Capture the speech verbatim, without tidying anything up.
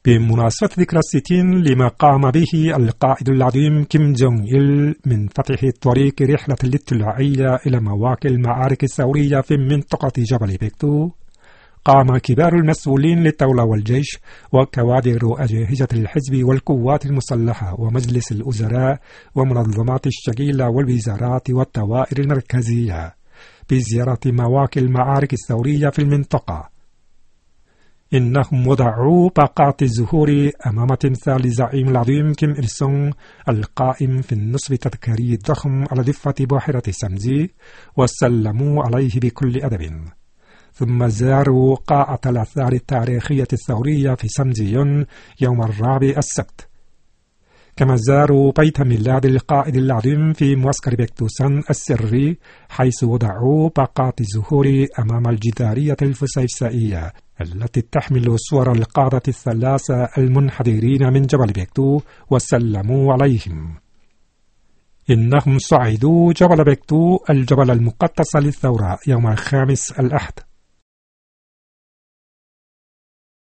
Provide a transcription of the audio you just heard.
بمناسبة ذكرى الستين لما قام به القائد العظيم كيم جونغ إل من فتح طريق رحلة الاطلاعية إلى مواقع المعارك الثورية في منطقة جبل بيكتو، قام كبار المسؤولين للدولة والجيش وكوادر أجهزة الحزب والقوات المسلحة ومجلس الوزراء ومنظمات الشكيلة والوزارات والدوائر المركزية بزيارة مواقع المعارك الثورية في المنطقة. إنهم وضعوا باقات الزهور أمام تمثال الزعيم العظيم كيم إل سونغ القائم في النصب التذكاري الضخم على ضفة بحيرة سمزي، وسلموا عليه بكل أدب. ثم زاروا قاعة الآثار التاريخية الثورية في سمزيون يوم الرابع السبت. كما زاروا بيت ميلاد القائد العظيم في معسكر بيكتوسان السري، حيث وضعوا باقات الزهور أمام الجدارية الفسيفسائية التي تحمل صور القادة الثلاثة المنحدرين من جبل بيكتو، وسلموا عليهم. إنهم صعدوا جبل بيكتو الجبل المقدس للثورة يوم الخامس الأحد.